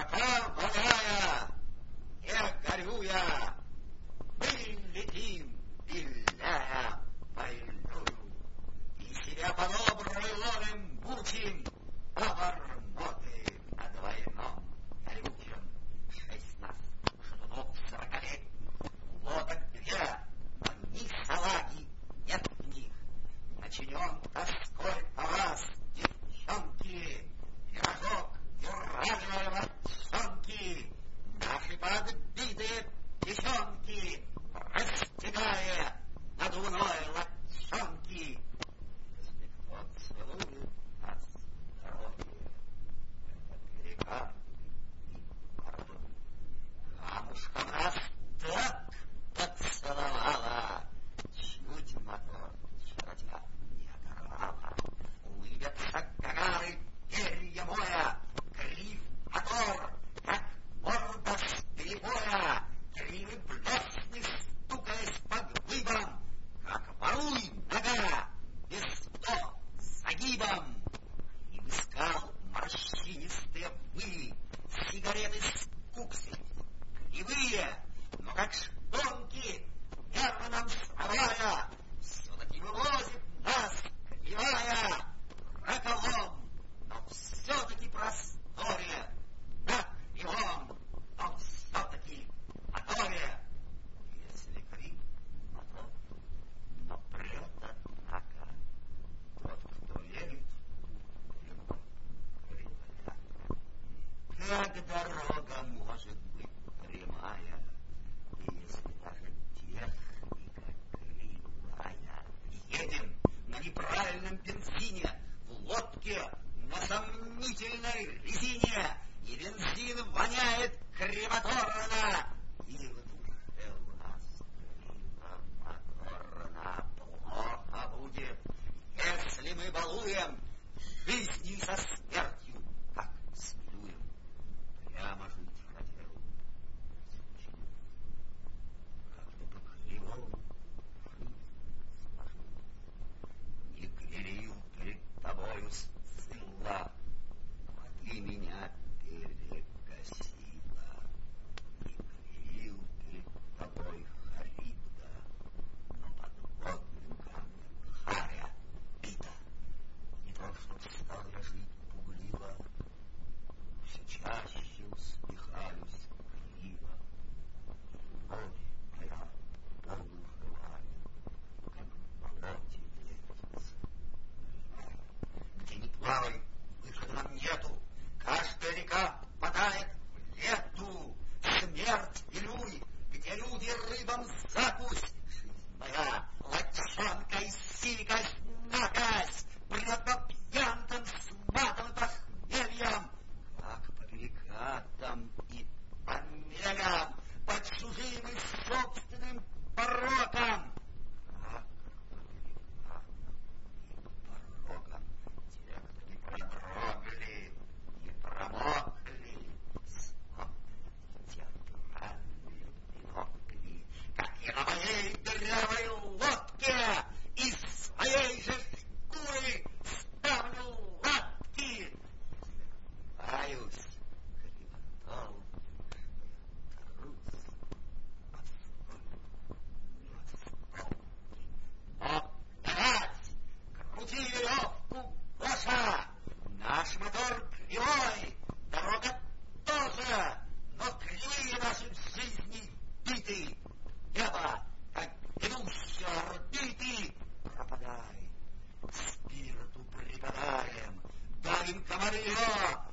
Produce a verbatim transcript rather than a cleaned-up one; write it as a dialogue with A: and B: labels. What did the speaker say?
A: Мотор водая, не горю я, мы летим, виляя больную, и себя по-доброй ловим, мучим, обормоты на двойном горючем. Шесть нас, шатунов сорока лет, лодок две, но ни салаги нет в них. Начинен тоской по вас, девчонки, пирожок, юральные мальчонки, наши подбитые печенки, растягая надувной лочонки. Если кто целует нас здоровье, это река и пардон. Камушка нас так поцеловала, чуть мотор чародя не оторвала. Улыбятся горары, перья моя, гриф мотор, как морда с перебоя, кривы блесны стукаясь по глыбам, как воруй нога, без то загибом. И выскал морщинистые вы, сигареты с куксой, кривые, но как шпонки, нервы нам срывая, все-таки вывозит нас кривая, раколом, но все-таки просторе, на кривом, но все-таки моторе. Если крик мотор, но прет, однако, тот, кто верит, ему кривая. Как дорога может быть прямая, если даже техника кривая? Едем на неправильном бензине, в лодке на сомнительной резине, и бензин воняет кримоторно, и в душе у нас криво-моторно. Плохо будет, если мы балуем жизнью со смертью, как смелюем. Прямо жить хотел, как-то по кривому жизнь сложилась. Не грелил перед тобою сцилла, а ты меня перекосила. Не грелил перед тобой Харибда, но подводным камнем харя бита. Не то, чтоб стал я жить пугливо, все чаще усмехаюсь криво. Любовь моя полуживая, как в болоте летится, млевая. Где ни плавай, выхода нам нету, каждая река впадает в лету. Смерть велюй, где люди рыбам закусь. Жизнь моя, лочонкой сикась, накась, прет по пьянкам с матом и похмельем, как по перекатам и по мелям, под чужим и собственным порокам. Как по перекатам и порокам те, кто не продрогли, не промокли, смотрят театральные бинокли, как я на моей дырявой лодке из своей же шкуры ставлю лапки. Каюсь, кривотол, что я трусь, а вскоре не вспомню. Но опять крути веревку, Гоша, наш мотор кривой, дорога тоже, но кривые наши в жизни биты. Небо, как ведущие орбиты, пропадай, спирту припадаем, давим комарье,